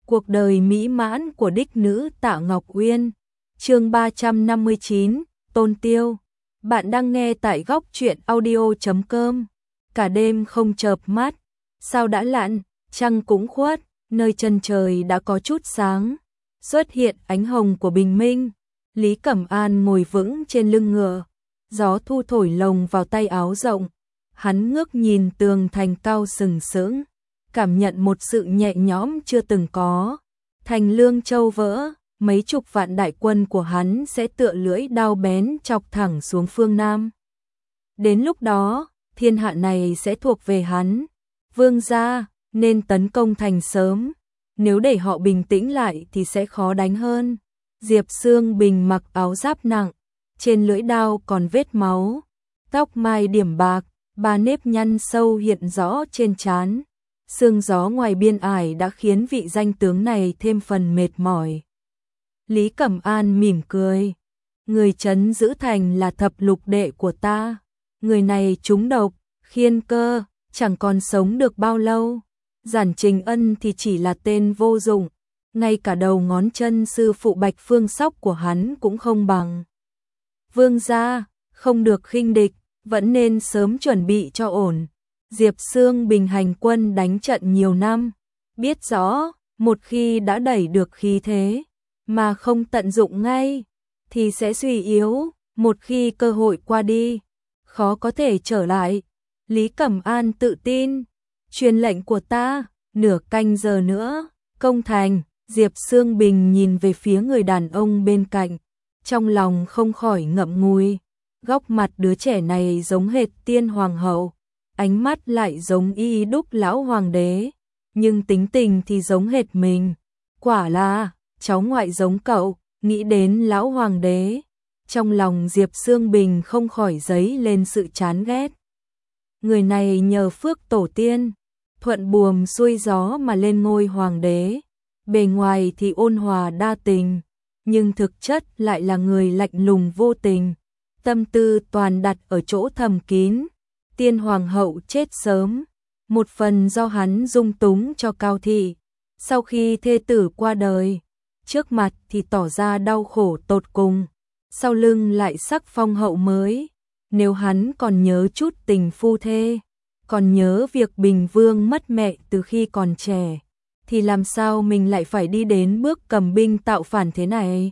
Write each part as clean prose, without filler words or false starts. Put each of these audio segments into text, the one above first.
Cuộc đời mỹ mãn của đích nữ Tạ Ngọc Uyên. Chương 359, Tôn Tiêu. Bạn đang nghe tại góc truyện audio.com. Cả đêm không chợp mắt, sao đã lặn, trăng cũng khuất, nơi chân trời đã có chút sáng, xuất hiện ánh hồng của bình minh. Lý Cẩm An ngồi vững trên lưng ngựa, gió thu thổi lồng vào tay áo rộng, hắn ngước nhìn tường thành cao sừng sững, cảm nhận một sự nhẹ nhõm chưa từng có. Thành Lương Châu vỡ, mấy chục vạn đại quân của hắn sẽ tựa lưỡi đao bén chọc thẳng xuống phương Nam. Đến lúc đó, thiên hạ này sẽ thuộc về hắn. Vương gia nên tấn công thành sớm, nếu để họ bình tĩnh lại thì sẽ khó đánh hơn. Diệp Sương Bình mặc áo giáp nặng, trên lưỡi đao còn vết máu, tóc mai điểm bạc, ba nếp nhăn sâu hiện rõ trên trán. Sương gió ngoài biên ải đã khiến vị danh tướng này thêm phần mệt mỏi. Lý Cẩm An mỉm cười. Người trấn giữ thành là thập lục đệ của ta. Người này trúng độc, khiên cơ, chẳng còn sống được bao lâu. Giản Trình Ân thì chỉ là tên vô dụng. Ngay cả đầu ngón chân sư phụ Bạch Phương Sóc của hắn cũng không bằng. Vương gia, không được khinh địch, vẫn nên sớm chuẩn bị cho ổn. Diệp Sương Bình hành quân đánh trận nhiều năm, biết rõ, một khi đã đẩy được khí thế, mà không tận dụng ngay, thì sẽ suy yếu, một khi cơ hội qua đi, khó có thể trở lại. Lý Cẩm An tự tin, truyền lệnh của ta, nửa canh giờ nữa, công thành. Diệp Sương Bình nhìn về phía người đàn ông bên cạnh, trong lòng không khỏi ngậm ngùi, góc mặt đứa trẻ này giống hệt tiên hoàng hậu. Ánh mắt lại giống y đúc lão hoàng đế, nhưng tính tình thì giống hệt mình. Quả là, cháu ngoại giống cậu, nghĩ đến lão hoàng đế. Trong lòng Diệp Sương Bình không khỏi dấy lên sự chán ghét. Người này nhờ phước tổ tiên, thuận buồm xuôi gió mà lên ngôi hoàng đế. Bề ngoài thì ôn hòa đa tình, nhưng thực chất lại là người lạnh lùng vô tình. Tâm tư toàn đặt ở chỗ thầm kín. Tiên hoàng hậu chết sớm, một phần do hắn dung túng cho Cao Thị. Sau khi thê tử qua đời, trước mặt thì tỏ ra đau khổ tột cùng, sau lưng lại sắc phong hậu mới. Nếu hắn còn nhớ chút tình phu thê, còn nhớ việc Bình Vương mất mẹ từ khi còn trẻ, thì làm sao mình lại phải đi đến bước cầm binh tạo phản thế này?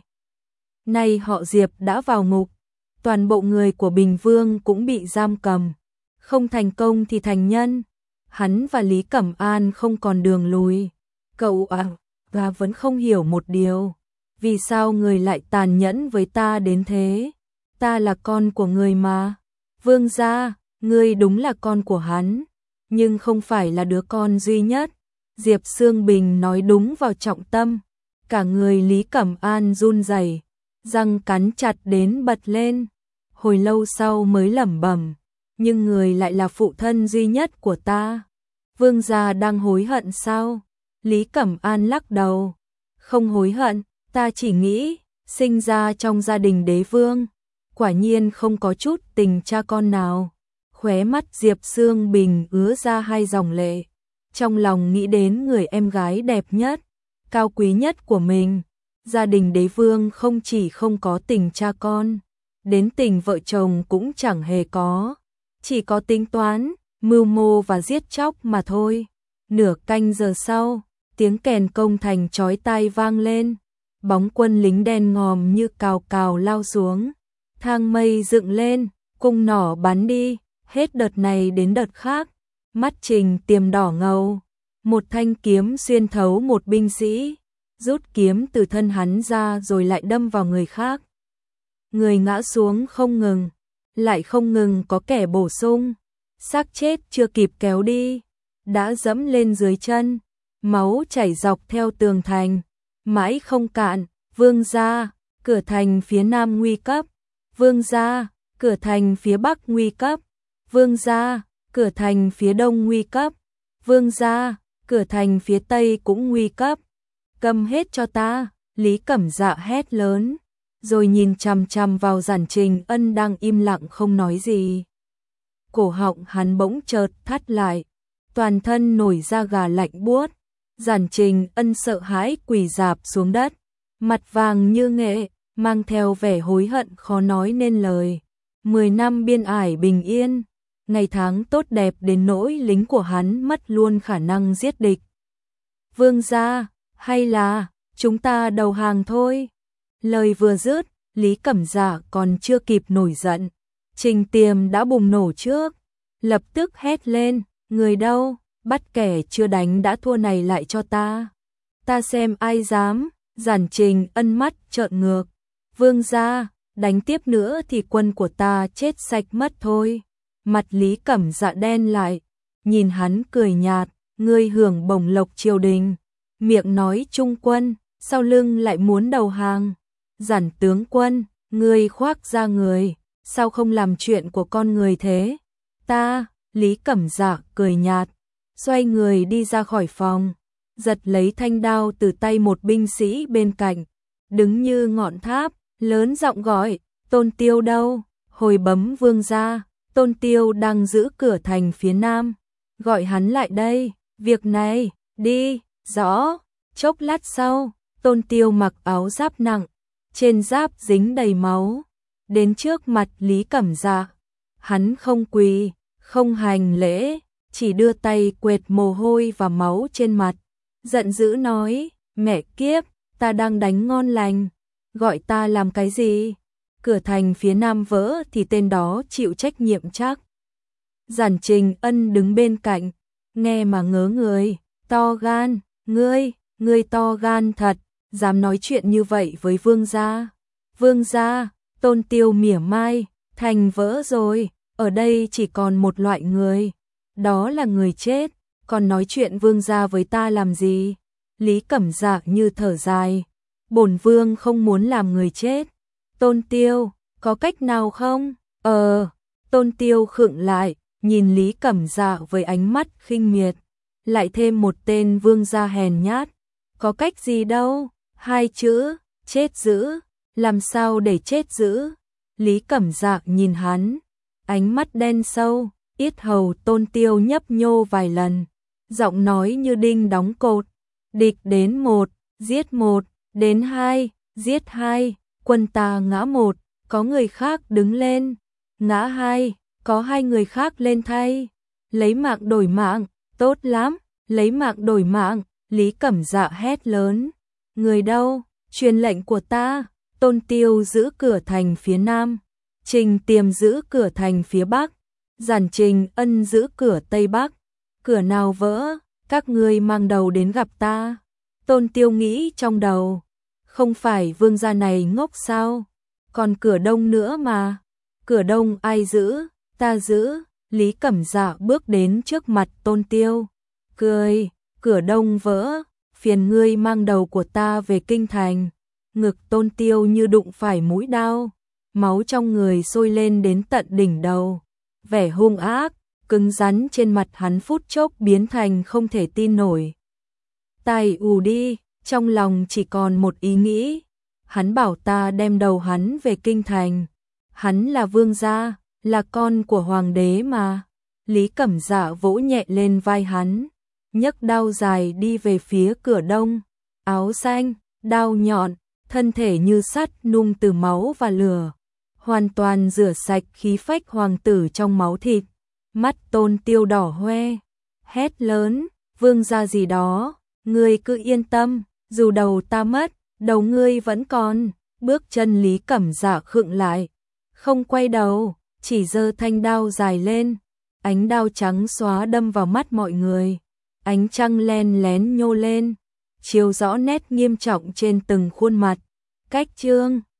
Nay họ Diệp đã vào ngục, toàn bộ người của Bình Vương cũng bị giam cầm. Không thành công thì thành nhân. Hắn và Lý Cẩm An không còn đường lùi. Cậu và vẫn không hiểu một điều. Vì sao người lại tàn nhẫn với ta đến thế? Ta là con của người mà. Vương gia, ngươi đúng là con của hắn, nhưng không phải là đứa con duy nhất. Diệp Sương Bình nói đúng vào trọng tâm. Cả người Lý Cẩm An run rẩy, răng cắn chặt đến bật lên. Hồi lâu sau mới lẩm bẩm, nhưng người lại là phụ thân duy nhất của ta. Vương gia đang hối hận sao? Lý Cẩm An lắc đầu. Không hối hận, ta chỉ nghĩ, sinh ra trong gia đình đế vương, quả nhiên không có chút tình cha con nào. Khóe mắt Diệp Sương Bình ứa ra hai dòng lệ, trong lòng nghĩ đến người em gái đẹp nhất, cao quý nhất của mình. Gia đình đế vương không chỉ không có tình cha con, đến tình vợ chồng cũng chẳng hề có. Chỉ có tính toán, mưu mô và giết chóc mà thôi. Nửa canh giờ sau, tiếng kèn công thành chói tai vang lên. Bóng quân lính đen ngòm như cào cào lao xuống. Thang mây dựng lên, cung nỏ bắn đi, hết đợt này đến đợt khác. Mắt Trình Tiềm đỏ ngầu. Một thanh kiếm xuyên thấu một binh sĩ, rút kiếm từ thân hắn ra rồi lại đâm vào người khác. Người ngã xuống không ngừng, lại không ngừng có kẻ bổ sung. Xác chết chưa kịp kéo đi, đã dẫm lên dưới chân, máu chảy dọc theo tường thành, mãi không cạn. Vương gia, cửa thành phía nam nguy cấp. Vương gia, cửa thành phía bắc nguy cấp. Vương gia, cửa thành phía đông nguy cấp. Vương gia, cửa thành phía tây cũng nguy cấp. Câm hết cho ta, Lý Cẩm Dạ hét lớn, rồi nhìn chằm chằm vào Giản Trình Ân đang im lặng không nói gì. Cổ họng hắn bỗng chợt thắt lại, toàn thân nổi da gà lạnh buốt. Giản Trình Ân sợ hãi quỳ rạp xuống đất, mặt vàng như nghệ, mang theo vẻ hối hận khó nói nên lời. 10 năm biên ải bình yên, ngày tháng tốt đẹp đến nỗi lính của hắn mất luôn khả năng giết địch. Vương gia, hay là chúng ta đầu hàng thôi? Lời vừa dứt, Lý Cẩm Dạ còn chưa kịp nổi giận, Trình Tiềm đã bùng nổ trước, lập tức hét lên, người đâu, bắt kẻ chưa đánh đã thua này lại cho ta. Ta xem ai dám. Giản Trình Ân mắt trợn ngược, vương gia, đánh tiếp nữa thì quân của ta chết sạch mất thôi. Mặt Lý Cẩm Dạ đen lại, nhìn hắn cười nhạt, ngươi hưởng bổng lộc triều đình, miệng nói trung quân, sau lưng lại muốn đầu hàng. Giản tướng quân, ngươi khoác ra người, sao không làm chuyện của con người thế? Ta, Lý Cẩm Dạ cười nhạt, xoay người đi ra khỏi phòng, giật lấy thanh đao từ tay một binh sĩ bên cạnh, đứng như ngọn tháp, lớn giọng gọi, Tôn Tiêu đâu? Hồi bấm vương gia, Tôn Tiêu đang giữ cửa thành phía nam, gọi hắn lại đây, việc này, đi, rõ. Chốc lát sau, Tôn Tiêu mặc áo giáp nặng, trên giáp dính đầy máu, đến trước mặt Lý Cẩm Dạ. Hắn không quỳ, không hành lễ, chỉ đưa tay quệt mồ hôi và máu trên mặt, giận dữ nói, mẹ kiếp, ta đang đánh ngon lành, gọi ta làm cái gì? Cửa thành phía nam vỡ thì tên đó chịu trách nhiệm chắc. Giản Trình Ân đứng bên cạnh, nghe mà ngớ người, to gan, ngươi to gan thật, dám nói chuyện như vậy với vương gia. Vương gia, Tôn Tiêu mỉa mai, thành vỡ rồi, ở đây chỉ còn một loại người, đó là người chết, còn nói chuyện vương gia với ta làm gì? Lý Cẩm Dạ như thở dài, bổn vương không muốn làm người chết. Tôn Tiêu, có cách nào không? Tôn Tiêu khựng lại, nhìn Lý Cẩm Dạ với ánh mắt khinh miệt, lại thêm một tên vương gia hèn nhát. Có cách gì đâu, 2 chữ, chết dữ, làm sao để chết dữ? Lý Cẩm Dạ nhìn hắn, ánh mắt đen sâu, yết hầu Tôn Tiêu nhấp nhô vài lần, giọng nói như đinh đóng cột, địch đến 1, giết 1, đến 2, giết 2, quân ta ngã 1, có người khác đứng lên, ngã 2, có 2 người khác lên thay, lấy mạng đổi mạng, tốt lắm, lấy mạng đổi mạng. Lý Cẩm Dạ hét lớn, người đâu, truyền lệnh của ta. Tôn Tiêu giữ cửa thành phía nam, Trình Tiềm giữ cửa thành phía bắc, Giản Trình Ân giữ cửa tây bắc, cửa nào vỡ, các ngươi mang đầu đến gặp ta. Tôn Tiêu nghĩ trong đầu, không phải vương gia này ngốc sao, còn cửa đông nữa mà, cửa đông ai giữ, ta giữ. Lý Cẩm Dạ bước đến trước mặt Tôn Tiêu, cười, cửa đông vỡ, phiền ngươi mang đầu của ta về kinh thành. Ngực Tôn Tiêu như đụng phải mũi đao, máu trong người sôi lên đến tận đỉnh đầu, vẻ hung ác, cứng rắn trên mặt hắn phút chốc biến thành không thể tin nổi. Tai ù đi, trong lòng chỉ còn một ý nghĩ, hắn bảo ta đem đầu hắn về kinh thành, hắn là vương gia, là con của hoàng đế mà. Lý Cẩm Dạ vỗ nhẹ lên vai hắn, nhấc đao dài đi về phía cửa đông, áo xanh, đao nhọn, thân thể như sắt nung từ máu và lửa, hoàn toàn rửa sạch khí phách hoàng tử trong máu thịt. Mắt Tôn Tiêu đỏ hoe, hét lớn, vương gia gì đó, ngươi cứ yên tâm, dù đầu ta mất, đầu ngươi vẫn còn. Bước chân Lý Cẩm Dạ khựng lại, không quay đầu, chỉ giơ thanh đao dài lên, ánh đao trắng xóa đâm vào mắt mọi người, ánh trăng len lén nhô lên, chiếu rõ nét nghiêm trọng trên từng khuôn mặt. Cách chương